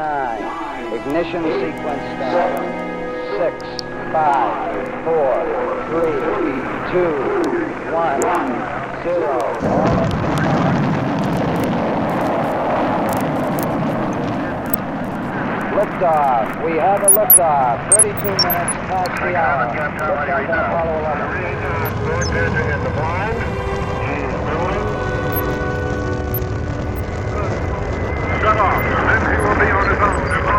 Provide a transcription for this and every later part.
9. Ignition sequence start. 6, 5, 4, 3, 2, 1, 0. Liftoff. We have a liftoff. 32 minutes past the hour. Liftoff on Apollo 11. In the blind. Shut off. Then he will be on his own.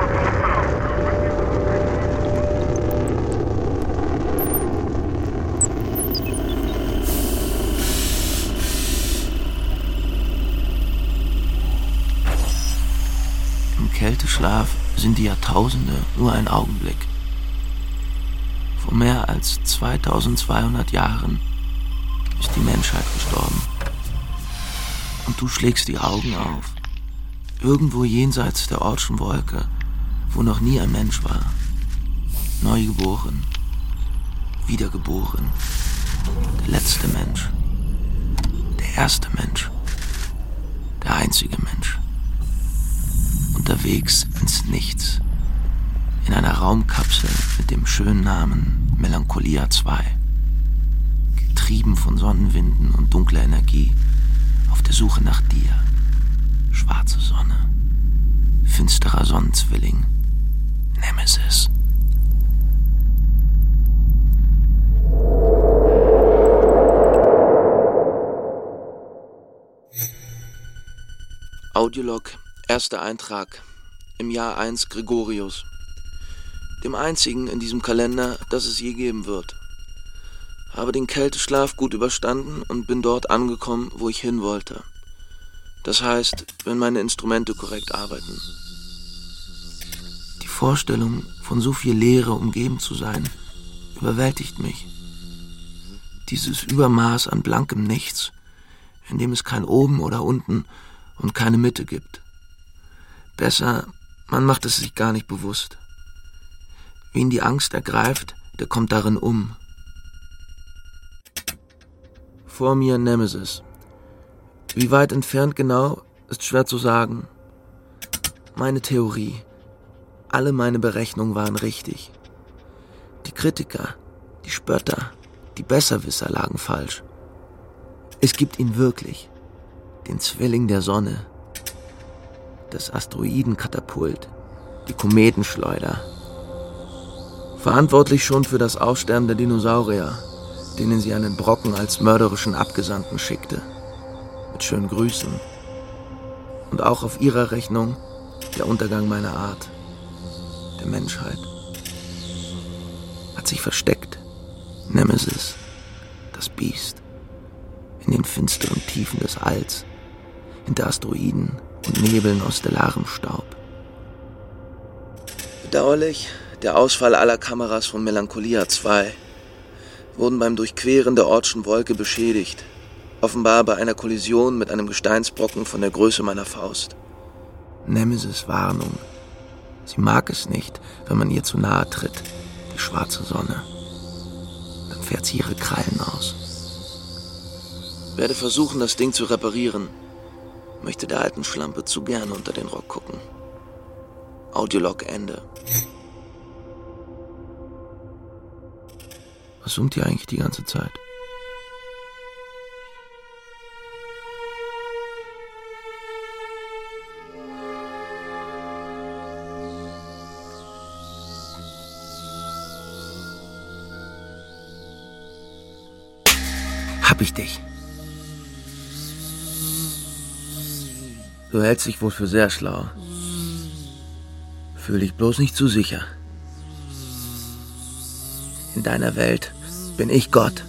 Im Kälteschlaf sind die Jahrtausende nur ein Augenblick. Vor mehr als 2200 Jahren ist die Menschheit gestorben. Und du schlägst die Augen auf. Irgendwo jenseits der Oortschen Wolke, wo noch nie ein Mensch war. Neugeboren, wiedergeboren. Der letzte Mensch. Der erste Mensch. Der einzige Mensch. Unterwegs ins Nichts. In einer Raumkapsel mit dem schönen Namen Melancholia 2. Getrieben von Sonnenwinden und dunkler Energie. Auf der Suche nach dir. Schwarze Sonne. Finsterer Sonnenzwilling. Nemesis. Audiolog, erster Eintrag. Im Jahr 1 Gregorius. Dem einzigen in diesem Kalender, das es je geben wird. Habe den Kälteschlaf gut überstanden und bin dort angekommen, wo ich hin wollte. Das heißt, wenn meine Instrumente korrekt arbeiten. Die Vorstellung, von so viel Leere umgeben zu sein, überwältigt mich. Dieses Übermaß an blankem Nichts, in dem es kein Oben oder Unten und keine Mitte gibt. Besser, man macht es sich gar nicht bewusst. Wen die Angst ergreift, der kommt darin um. Vor mir Nemesis. Wie weit entfernt genau, ist schwer zu sagen. Meine Theorie, alle meine Berechnungen waren richtig. Die Kritiker, die Spötter, die Besserwisser lagen falsch. Es gibt ihn wirklich, den Zwilling der Sonne, das Asteroidenkatapult, die Kometenschleuder. Verantwortlich schon für das Aussterben der Dinosaurier, denen sie einen Brocken als mörderischen Abgesandten schickte. Mit schönen Grüßen. Und auch auf ihrer Rechnung der Untergang meiner Art, der Menschheit. Hat sich versteckt. Nemesis, das Biest. In den finsteren Tiefen des Alls, hinter Asteroiden und Nebeln aus stellarem Staub. Bedauerlich, der Ausfall aller Kameras von Melancholia 2 wurden beim Durchqueren der Oortschen Wolke beschädigt. Offenbar bei einer Kollision mit einem Gesteinsbrocken von der Größe meiner Faust. Nemesis Warnung. Sie mag es nicht, wenn man ihr zu nahe tritt, die schwarze Sonne. Dann fährt sie ihre Krallen aus. Werde versuchen, das Ding zu reparieren. Möchte der alten Schlampe zu gerne unter den Rock gucken. Audiolog Ende. Was summt ihr eigentlich die ganze Zeit? Hab ich dich. Du hältst dich wohl für sehr schlau. Fühl dich bloß nicht zu sicher. In deiner Welt bin ich Gott.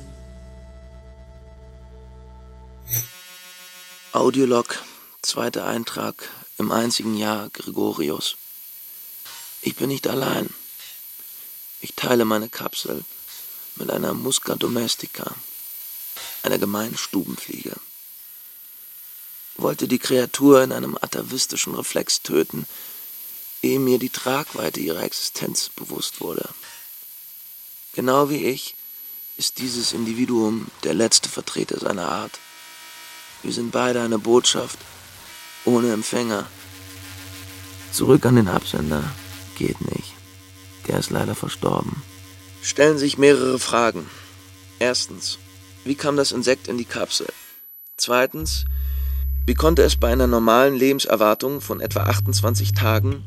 Audiolog, zweiter Eintrag im einzigen Jahr Gregorius. Ich bin nicht allein. Ich teile meine Kapsel mit einer Musca domestica, einer gemeinen Stubenfliege. Wollte die Kreatur in einem atavistischen Reflex töten, ehe mir die Tragweite ihrer Existenz bewusst wurde. Genau wie ich ist dieses Individuum der letzte Vertreter seiner Art. Wir sind beide eine Botschaft ohne Empfänger. Zurück an den Absender. Geht nicht. Der ist leider verstorben. Stellen sich mehrere Fragen. Erstens, wie kam das Insekt in die Kapsel? Zweitens, wie konnte es bei einer normalen Lebenserwartung von etwa 28 Tagen,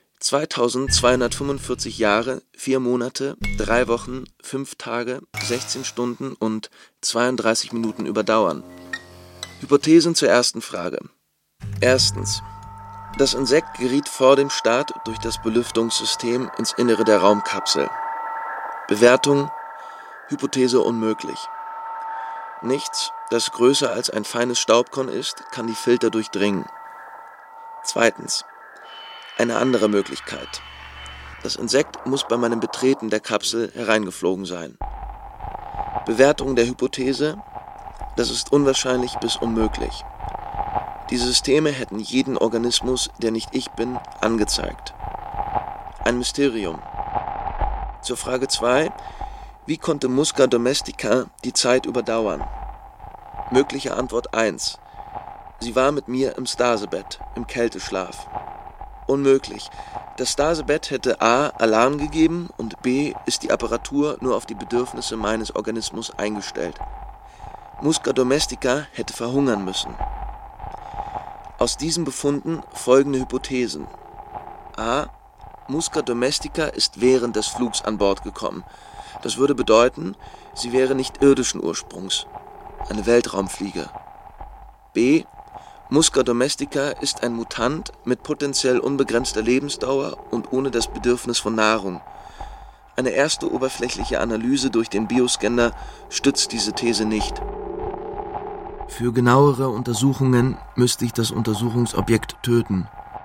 2245 Jahre, 4 Monate, 3 Wochen, 5 Tage, 16 Stunden und 32 Minuten überdauern? Hypothesen zur ersten Frage. Erstens, das Insekt geriet vor dem Start durch das Belüftungssystem ins Innere der Raumkapsel. Bewertung: Hypothese unmöglich. Nichts, das größer als ein feines Staubkorn ist, kann die Filter durchdringen. Zweitens, eine andere Möglichkeit. Das Insekt muss bei meinem Betreten der Kapsel hereingeflogen sein. Bewertung der Hypothese: Das ist unwahrscheinlich bis unmöglich. Die Systeme hätten jeden Organismus, der nicht ich bin, angezeigt. Ein Mysterium. Zur Frage 2. Wie konnte Musca domestica die Zeit überdauern? Mögliche Antwort 1. Sie war mit mir im Stasebett, im Kälteschlaf. Unmöglich. Das Stasebett hätte A. Alarm gegeben und B. ist die Apparatur nur auf die Bedürfnisse meines Organismus eingestellt. Musca domestica hätte verhungern müssen. Aus diesen Befunden folgende Hypothesen. A. Musca domestica ist während des Flugs an Bord gekommen. Das würde bedeuten, sie wäre nicht irdischen Ursprungs, eine Weltraumfliege. B. Musca domestica ist ein Mutant mit potenziell unbegrenzter Lebensdauer und ohne das Bedürfnis von Nahrung. Eine erste oberflächliche Analyse durch den Bioscanner stützt diese These nicht. Für genauere Untersuchungen müsste ich das Untersuchungsobjekt töten.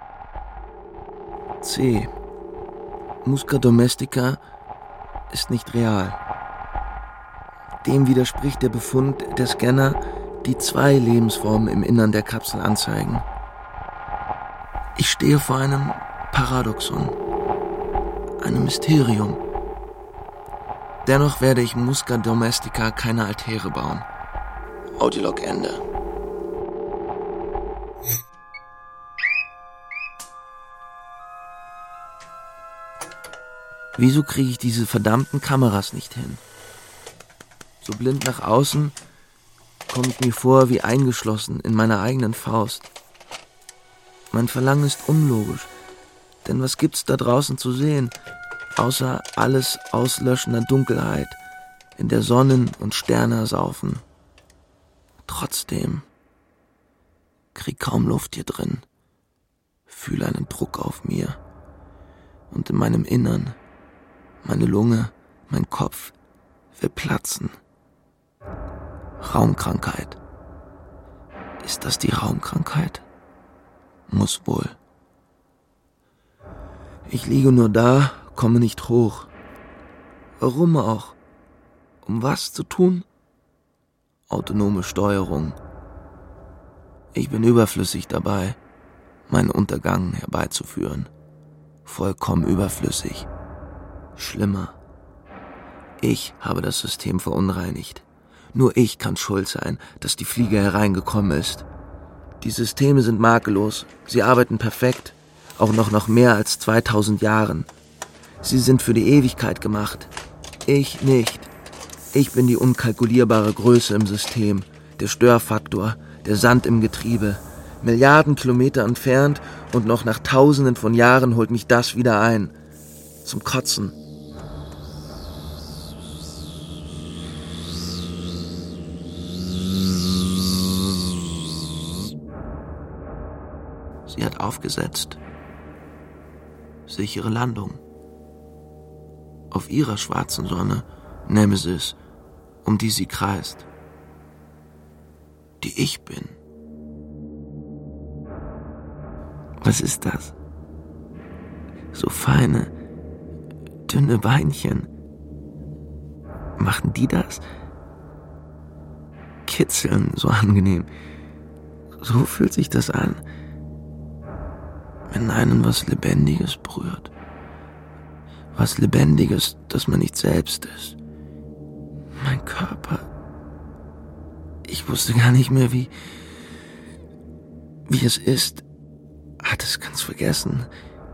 C. Musca domestica ist nicht real. Dem widerspricht der Befund der Scanner, die 2 Lebensformen im Innern der Kapsel anzeigen. Ich stehe vor einem Paradoxon, einem Mysterium. Dennoch werde ich Musca domestica keine Altäre bauen. Audiolog Ende. Wieso kriege ich diese verdammten Kameras nicht hin? So blind nach außen komme ich mir vor wie eingeschlossen in meiner eigenen Faust. Mein Verlangen ist unlogisch, denn was gibt's da draußen zu sehen, außer alles auslöschender Dunkelheit, in der Sonnen und Sterne ersaufen. Trotzdem krieg kaum Luft hier drin, fühle einen Druck auf mir und in meinem Innern, meine Lunge, mein Kopf will platzen. Raumkrankheit. Ist das die Raumkrankheit? Muss wohl. Ich liege nur da, komme nicht hoch. Warum auch? Um was zu tun? Autonome Steuerung. Ich bin überflüssig dabei, meinen Untergang herbeizuführen. Vollkommen überflüssig. Schlimmer. Ich habe das System verunreinigt. Nur ich kann schuld sein, dass die Fliege hereingekommen ist. Die Systeme sind makellos. Sie arbeiten perfekt. Auch noch nach mehr als 2000 Jahren. Sie sind für die Ewigkeit gemacht. Ich nicht. Ich bin die unkalkulierbare Größe im System. Der Störfaktor. Der Sand im Getriebe. Milliarden Kilometer entfernt und noch nach Tausenden von Jahren holt mich das wieder ein. Zum Kotzen. Sie hat aufgesetzt. Sichere Landung. Auf ihrer schwarzen Sonne, Nemesis, um die sie kreist. Die ich bin. Was ist das? So feine, dünne Beinchen. Machen die das? Kitzeln, so angenehm. So fühlt sich das an, wenn einen was Lebendiges berührt. Was Lebendiges, das man nicht selbst ist. Mein Körper. Ich wusste gar nicht mehr, wie es ist, Hat es ganz vergessen.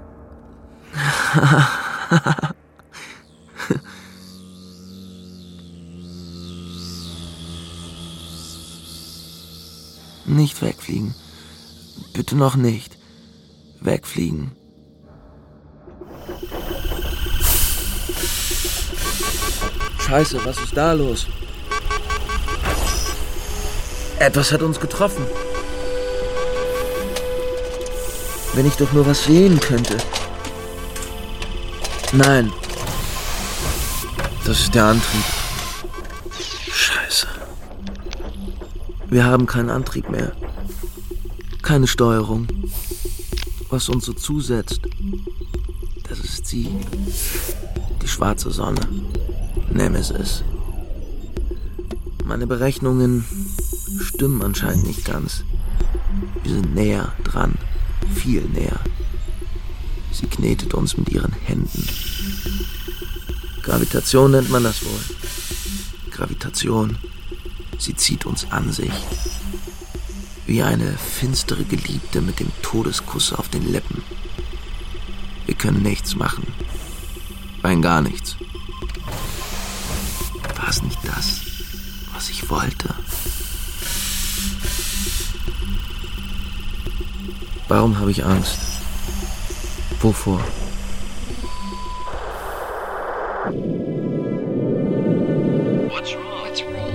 Nicht wegfliegen. Bitte noch nicht. Wegfliegen. Scheiße, was ist da los? Etwas hat uns getroffen. Wenn ich doch nur was sehen könnte. Nein. Das ist der Antrieb. Scheiße. Wir haben keinen Antrieb mehr. Keine Steuerung. Was uns so zusetzt, das ist sie. Die schwarze Sonne. Nemesis. Meine Berechnungen stimmen anscheinend nicht ganz. Wir sind näher dran. Viel näher. Sie knetet uns mit ihren Händen. Gravitation nennt man das wohl. Gravitation. Sie zieht uns an sich. Wie eine finstere Geliebte mit dem Todeskuss auf den Lippen. Wir können nichts machen. Rein gar nichts. War es nicht das, was ich wollte? Warum habe ich Angst? Wovor? What's wrong? What's wrong?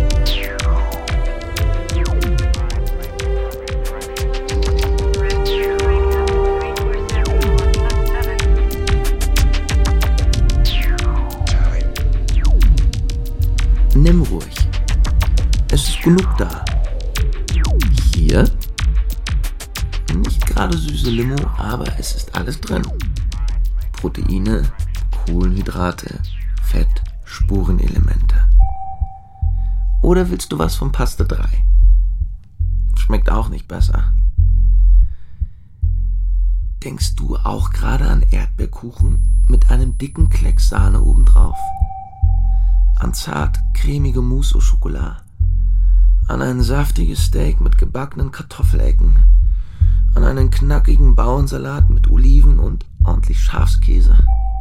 Nimm ruhig. Es ist genug da. Hier? Nicht gerade süße Limo, aber es ist alles drin. Proteine, Kohlenhydrate, Fett, Spurenelemente. Oder willst du was von Paste 3? Schmeckt auch nicht besser. Denkst du auch gerade an Erdbeerkuchen mit einem dicken Klecks Sahne obendrauf? An zart cremige Mousse au Chocolat? An ein saftiges Steak mit gebackenen Kartoffelecken? An einen knackigen Bauernsalat mit Oliven und ordentlich Schafskäse?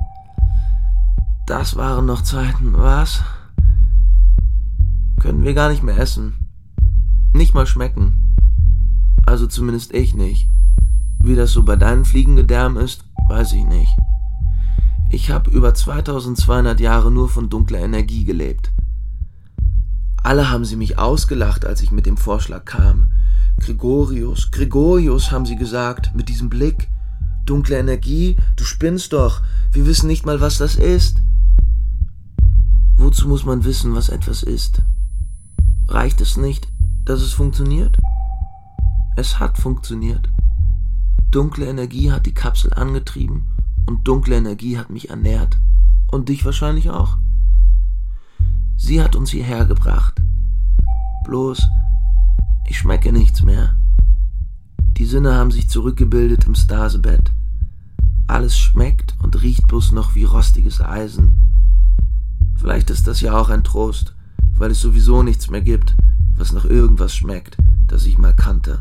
Das waren noch Zeiten, was? Können wir gar nicht mehr essen. Nicht mal schmecken. Also zumindest ich nicht. Wie das so bei deinen Fliegengedärmen ist, weiß ich nicht. Ich habe über 2200 Jahre nur von dunkler Energie gelebt. Alle haben sie mich ausgelacht, als ich mit dem Vorschlag kam. Gregorius, haben sie gesagt, mit diesem Blick. Dunkle Energie, du spinnst doch. Wir wissen nicht mal, was das ist. Wozu muss man wissen, was etwas ist? Reicht es nicht, dass es funktioniert? Es hat funktioniert. Dunkle Energie hat die Kapsel angetrieben und dunkle Energie hat mich ernährt. Und dich wahrscheinlich auch. Sie hat uns hierher gebracht. Bloß, ich schmecke nichts mehr. Die Sinne haben sich zurückgebildet im Stasebett. Alles schmeckt und riecht bloß noch wie rostiges Eisen. Vielleicht ist das ja auch ein Trost, weil es sowieso nichts mehr gibt, was nach irgendwas schmeckt, das ich mal kannte.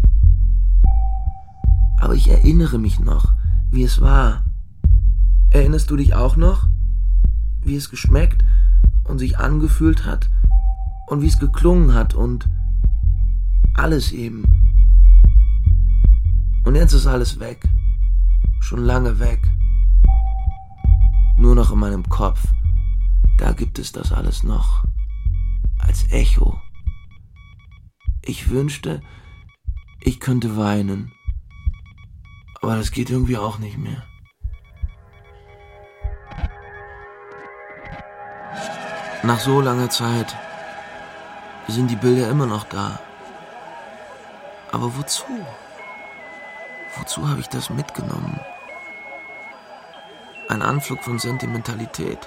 Aber ich erinnere mich noch, wie es war. Erinnerst du dich auch noch? Wie es geschmeckt und sich angefühlt hat und wie es geklungen hat und alles eben. Und jetzt ist alles weg. Schon lange weg. Nur noch in meinem Kopf. Da gibt es das alles noch. Als Echo. Ich wünschte, ich könnte weinen. Aber das geht irgendwie auch nicht mehr. Nach so langer Zeit sind die Bilder immer noch da. Aber wozu? Wozu habe ich das mitgenommen? Ein Anflug von Sentimentalität.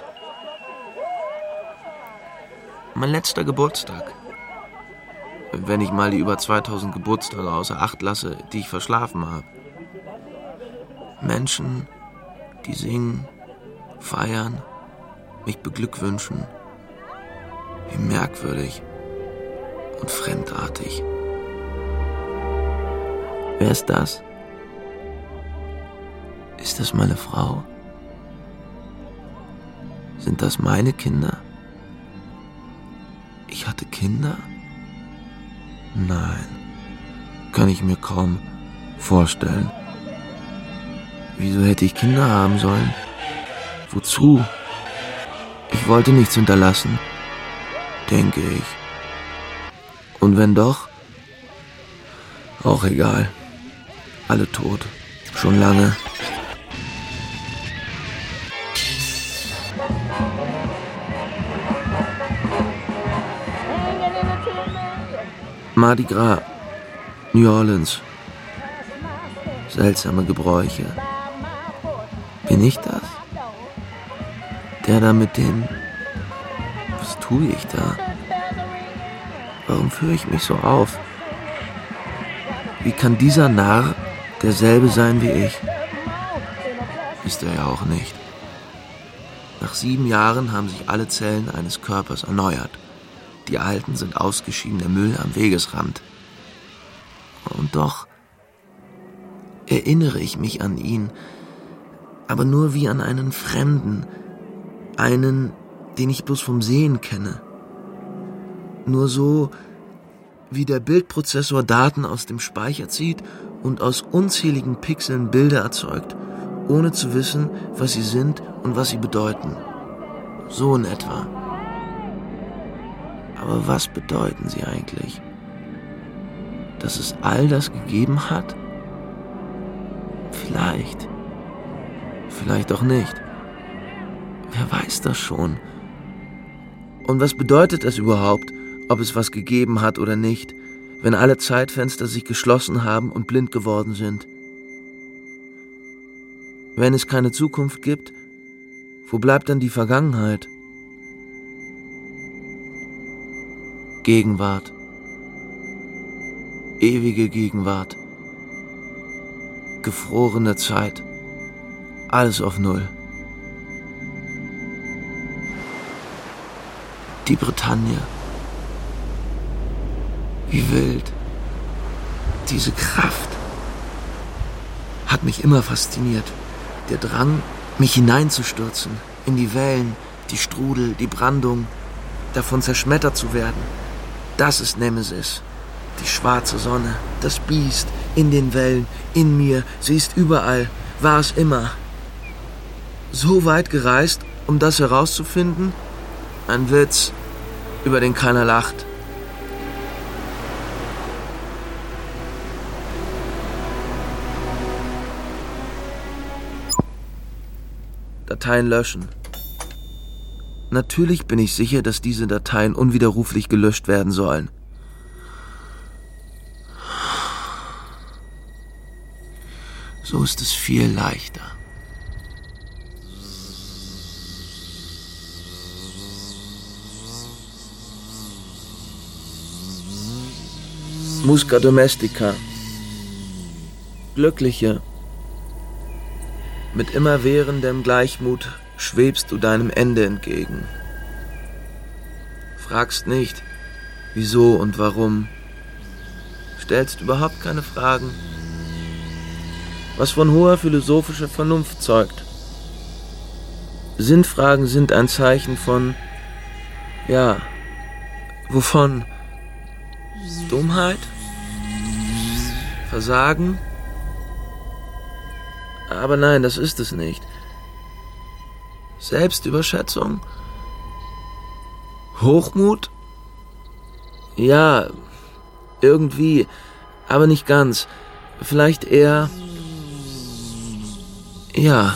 Mein letzter Geburtstag. Wenn ich mal die über 2000 Geburtstage außer Acht lasse, die ich verschlafen habe. Menschen, die singen, feiern, mich beglückwünschen. Wie merkwürdig und fremdartig. Wer ist das? Ist das meine Frau? Sind das meine Kinder? Ich hatte Kinder? Nein, kann ich mir kaum vorstellen. Wieso hätte ich Kinder haben sollen? Wozu? Ich wollte nichts hinterlassen, denke ich. Und wenn doch? Auch egal. Alle tot. Schon lange. Mardi Gras, New Orleans. Seltsame Gebräuche. Bin ich das? Der da mit den... Was tue ich da? Warum führe ich mich so auf? Wie kann dieser Narr derselbe sein wie ich? Ist er ja auch nicht. Nach 7 Jahren haben sich alle Zellen eines Körpers erneuert. Die alten sind ausgeschiedener Müll am Wegesrand. Und doch erinnere ich mich an ihn, aber nur wie an einen Fremden, einen, den ich bloß vom Sehen kenne. Nur so, wie der Bildprozessor Daten aus dem Speicher zieht und aus unzähligen Pixeln Bilder erzeugt, ohne zu wissen, was sie sind und was sie bedeuten. So in etwa. Aber was bedeuten sie eigentlich? Dass es all das gegeben hat? Vielleicht. Vielleicht auch nicht. Wer weiß das schon? Und was bedeutet es überhaupt, ob es was gegeben hat oder nicht, wenn alle Zeitfenster sich geschlossen haben und blind geworden sind? Wenn es keine Zukunft gibt, wo bleibt dann die Vergangenheit? Gegenwart. Ewige Gegenwart. Gefrorene Zeit. Alles auf Null. Die Bretagne. Wie wild. Diese Kraft hat mich immer fasziniert. Der Drang, mich hineinzustürzen, in die Wellen, die Strudel, die Brandung, davon zerschmettert zu werden. Das ist Nemesis. Die schwarze Sonne, das Biest, in den Wellen, in mir, sie ist überall, war es immer. So weit gereist, um das herauszufinden? Ein Witz, über den keiner lacht. Dateien löschen. Natürlich bin ich sicher, dass diese Dateien unwiderruflich gelöscht werden sollen. So ist es viel leichter. Musca domestica. Glückliche. Mit immerwährendem Gleichmut schwebst du deinem Ende entgegen. Fragst nicht, wieso und warum. Stellst überhaupt keine Fragen. Was von hoher philosophischer Vernunft zeugt. Sinnfragen sind ein Zeichen von, ja, wovon? Dummheit? Versagen? Aber nein, das ist es nicht. Selbstüberschätzung? Hochmut? Ja, irgendwie, aber nicht ganz. Vielleicht eher... Ja,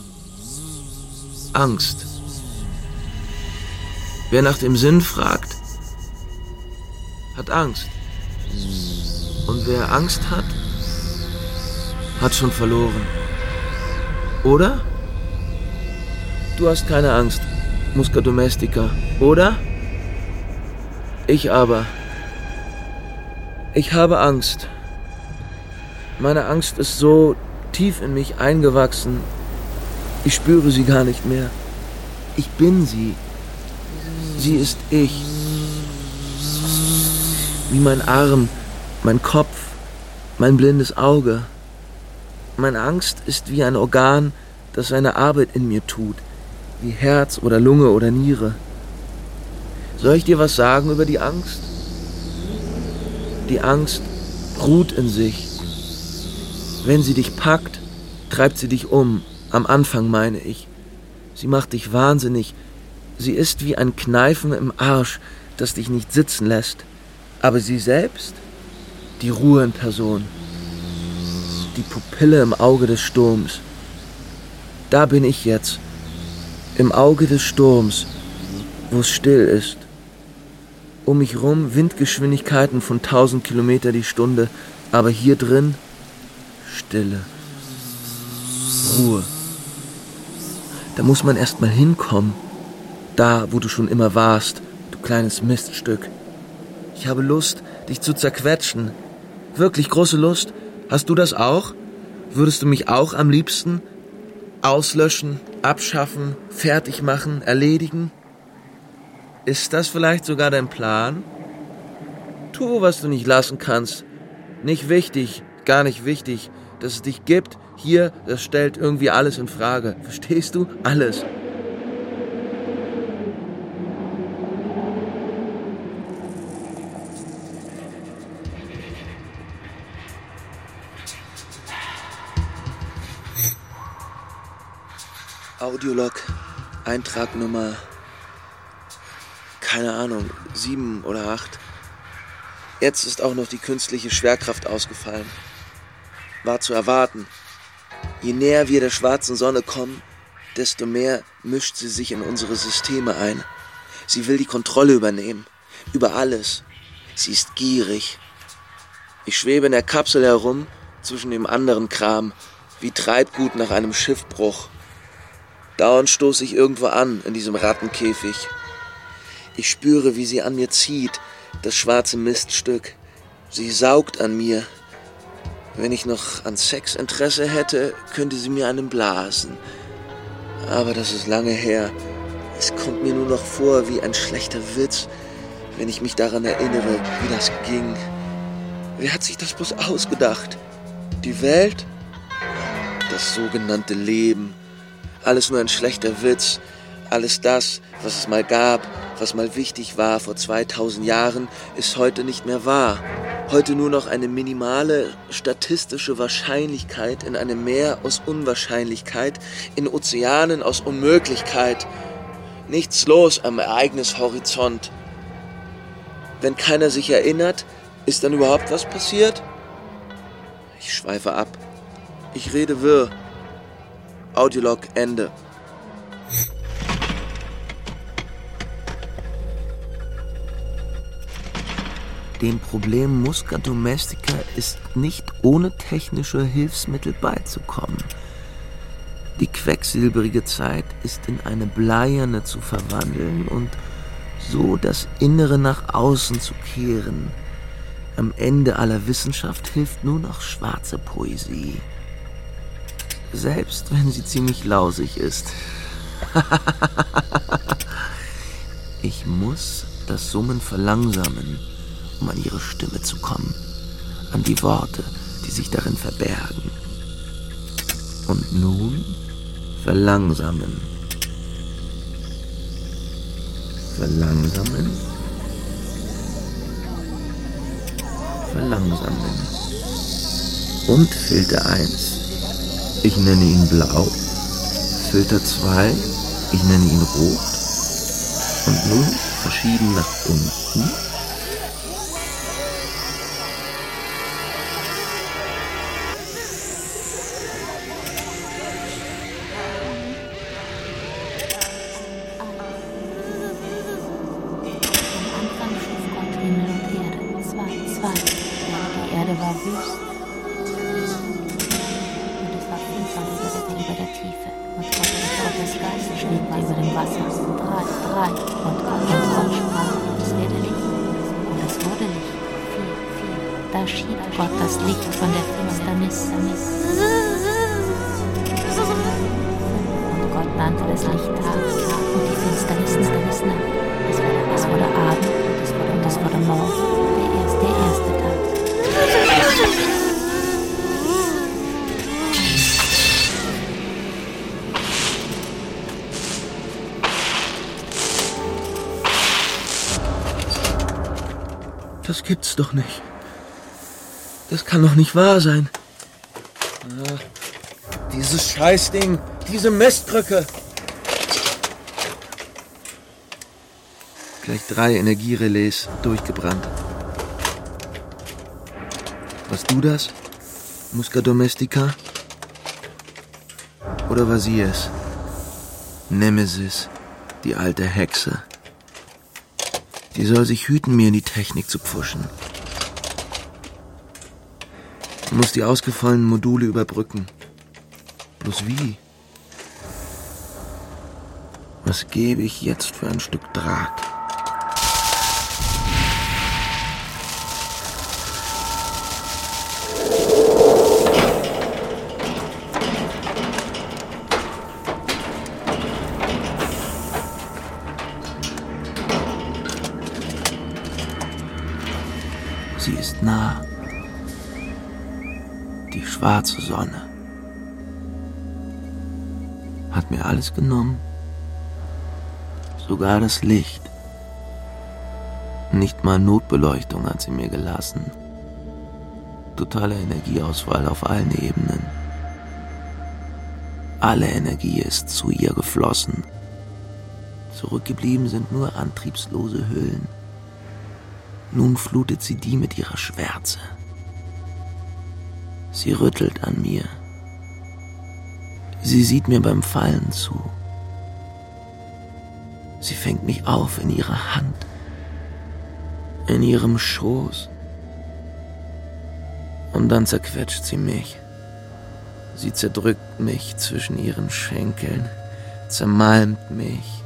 Angst. Wer nach dem Sinn fragt, hat Angst. Und wer Angst hat, hat schon verloren. Oder? Du hast keine Angst, Musca domestica, oder? Ich aber. Ich habe Angst. Meine Angst ist so tief in mich eingewachsen. Ich spüre sie gar nicht mehr. Ich bin sie. Sie ist ich. Wie mein Arm, mein Kopf, mein blindes Auge. Meine Angst ist wie ein Organ, das seine Arbeit in mir tut, wie Herz oder Lunge oder Niere. Soll ich dir was sagen über die Angst? Die Angst ruht in sich. Wenn sie dich packt, treibt sie dich um. Am Anfang meine ich. Sie macht dich wahnsinnig. Sie ist wie ein Kneifen im Arsch, das dich nicht sitzen lässt. Aber sie selbst, die Ruhe in Person. Die Pupille im Auge des Sturms. Da bin ich jetzt. Im Auge des Sturms, wo es still ist. Um mich rum Windgeschwindigkeiten von 1000 Kilometer die Stunde, aber hier drin Stille, Ruhe. Da muss man erst mal hinkommen, da, wo du schon immer warst, du kleines Miststück. Ich habe Lust, dich zu zerquetschen. Wirklich große Lust. Hast du das auch? Würdest du mich auch am liebsten auslöschen, abschaffen, fertig machen, erledigen? Ist das vielleicht sogar dein Plan? Tu, was du nicht lassen kannst. Nicht wichtig, gar nicht wichtig. Dass es dich gibt, hier, das stellt irgendwie alles in Frage. Verstehst du? Alles. Audiolog, Eintrag Nummer, keine Ahnung, 7 oder 8. Jetzt ist auch noch die künstliche Schwerkraft ausgefallen. War zu erwarten. Je näher wir der schwarzen Sonne kommen, desto mehr mischt sie sich in unsere Systeme ein. Sie will die Kontrolle übernehmen, über alles. Sie ist gierig. Ich schwebe in der Kapsel herum, zwischen dem anderen Kram, wie Treibgut nach einem Schiffbruch. Dauernd stoße ich irgendwo an, in diesem Rattenkäfig. Ich spüre, wie sie an mir zieht, das schwarze Miststück. Sie saugt an mir. Wenn ich noch an Sex Interesse hätte, könnte sie mir einen blasen. Aber das ist lange her. Es kommt mir nur noch vor wie ein schlechter Witz, wenn ich mich daran erinnere, wie das ging. Wer hat sich das bloß ausgedacht? Die Welt? Das sogenannte Leben. Alles nur ein schlechter Witz. Alles das, was es mal gab, was mal wichtig war vor 2000 Jahren, ist heute nicht mehr wahr. Heute nur noch eine minimale statistische Wahrscheinlichkeit in einem Meer aus Unwahrscheinlichkeit, in Ozeanen aus Unmöglichkeit. Nichts los am Ereignishorizont. Wenn keiner sich erinnert, ist dann überhaupt was passiert? Ich schweife ab. Ich rede wirr. Audiolog Ende. Dem Problem Musca domestica ist nicht ohne technische Hilfsmittel beizukommen. Die quecksilbrige Zeit ist in eine bleierne zu verwandeln und so das Innere nach außen zu kehren. Am Ende aller Wissenschaft hilft nur noch schwarze Poesie. Selbst wenn sie ziemlich lausig ist. Ich muss das Summen verlangsamen, um an ihre Stimme zu kommen, an die Worte, die sich darin verbergen. Und nun verlangsamen. Verlangsamen. Verlangsamen. Und Filter 1. Ich nenne ihn blau. Filter 2. Ich nenne ihn rot. Und nun verschieben nach unten. Das gibt's doch nicht. Das kann doch nicht wahr sein. Dieses Scheißding, diese Mistbrücke. Gleich 3 Energierelais durchgebrannt. Warst du das? Musca Domestica? Oder war sie es? Nemesis, die alte Hexe. Die soll sich hüten, mir in die Technik zu pfuschen. Muss die ausgefallenen Module überbrücken. Bloß wie? Was gebe ich jetzt für ein Stück Draht? Sie ist nah. Die schwarze Sonne hat mir alles genommen. Sogar das Licht. Nicht mal Notbeleuchtung hat sie mir gelassen. Totaler Energieausfall auf allen Ebenen. Alle Energie ist zu ihr geflossen. Zurückgeblieben sind nur antriebslose Hüllen. Nun flutet sie die mit ihrer Schwärze. Sie rüttelt an mir. Sie sieht mir beim Fallen zu. Sie fängt mich auf in ihrer Hand, in ihrem Schoß. Und dann zerquetscht sie mich. Sie zerdrückt mich zwischen ihren Schenkeln, zermalmt mich.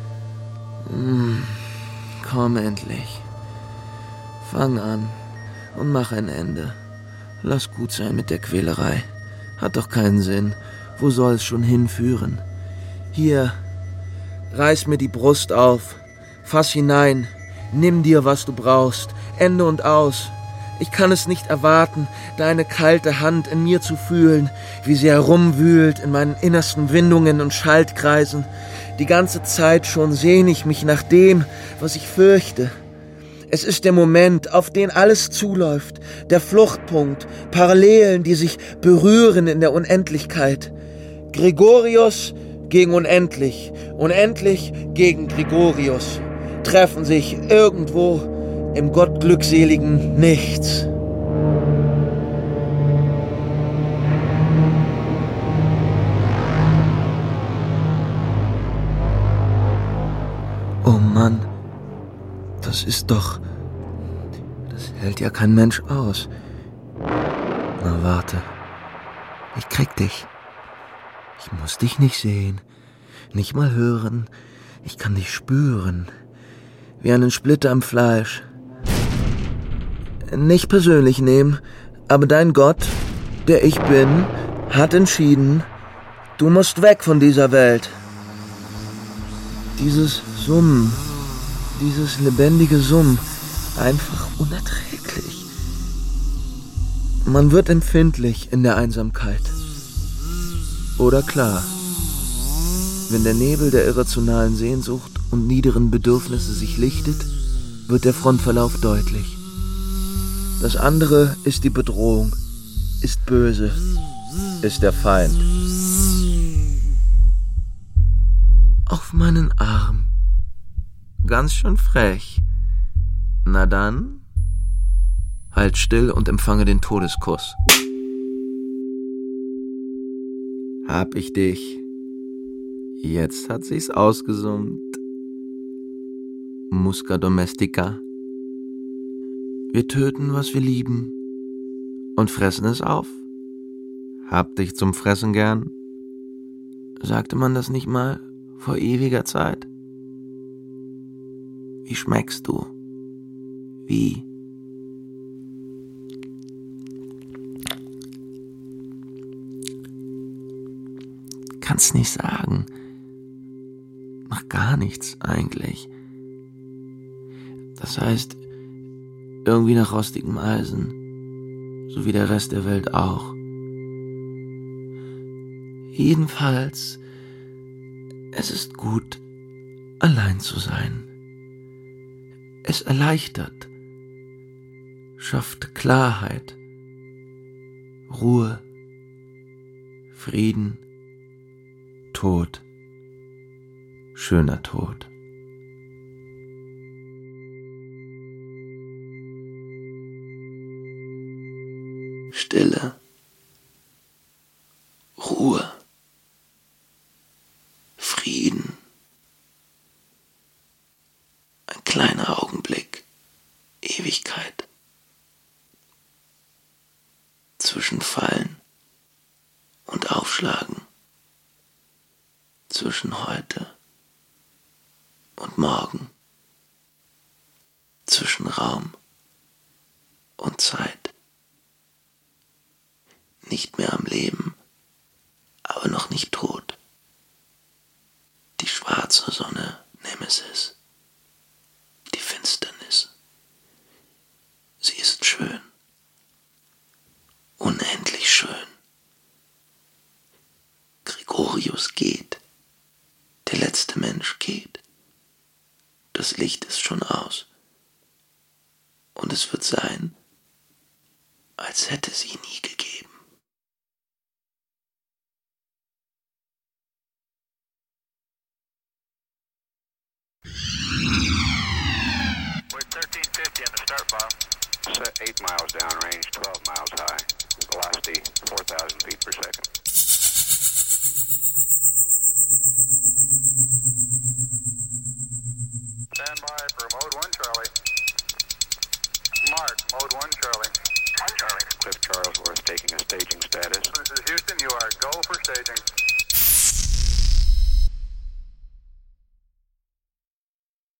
Komm endlich. Fang an und mach ein Ende. Lass gut sein mit der Quälerei. Hat doch keinen Sinn. Wo soll es schon hinführen? Hier, reiß mir die Brust auf. Fass hinein. Nimm dir, was du brauchst. Ende und aus. Ich kann es nicht erwarten, deine kalte Hand in mir zu fühlen, wie sie herumwühlt in meinen innersten Windungen und Schaltkreisen. Die ganze Zeit schon sehne ich mich nach dem, was ich fürchte. Es ist der Moment, auf den alles zuläuft, der Fluchtpunkt, Parallelen, die sich berühren in der Unendlichkeit. Gregorius gegen Unendlich, Unendlich gegen Gregorius, treffen sich irgendwo im gottglückseligen Nichts. Oh Mann. Das ist doch... Das hält ja kein Mensch aus. Na, warte. Ich krieg dich. Ich muss dich nicht sehen, nicht mal hören. Ich kann dich spüren. Wie einen Splitter am Fleisch. Nicht persönlich nehmen, aber dein Gott, der ich bin, hat entschieden, du musst weg von dieser Welt. Dieses Summen... Dieses lebendige Summen, einfach unerträglich. Man wird empfindlich in der Einsamkeit. Oder klar, wenn der Nebel der irrationalen Sehnsucht und niederen Bedürfnisse sich lichtet, wird der Frontverlauf deutlich. Das andere ist die Bedrohung, ist böse, ist der Feind. Auf meinen Arm. Ganz schön frech. Na dann, halt still und empfange den Todeskuss. Hab ich dich. Jetzt hat sich's ausgesummt. Musca Domestica. Wir töten, was wir lieben und fressen es auf. Hab dich zum Fressen gern. Sagte man das nicht mal vor ewiger Zeit? Wie schmeckst du? Wie? Kann's nicht sagen. Mach gar nichts eigentlich. Das heißt, irgendwie nach rostigem Eisen. So wie der Rest der Welt auch. Jedenfalls, es ist gut, allein zu sein. Es erleichtert. schafft Klarheit, Ruhe, Frieden, Tod, schöner Tod. Stille, Ruhe, Frieden. Ein kleiner Augenblick, Ewigkeit. Zwischen Fallen und Aufschlagen. Zwischen heute und morgen. Zwischen Raum und Zeit. Nicht mehr am Leben, aber noch nicht tot. Die schwarze Sonne, Nemesis. Die Finsternis. Sie ist schön. Unendlich schön. Gregorius geht. Der letzte Mensch geht. Das Licht ist schon aus. Und es wird sein, als hätte sie nie gegeben. We're 1350 in the start bomb. Set 8 miles down range, 12 miles high. Velocity 4,000 feet per second. Stand by for mode 1 Charlie. Mark, mode 1 Charlie. 1 Charlie. Cliff Charlesworth taking a staging status. This is Houston, you are go for staging.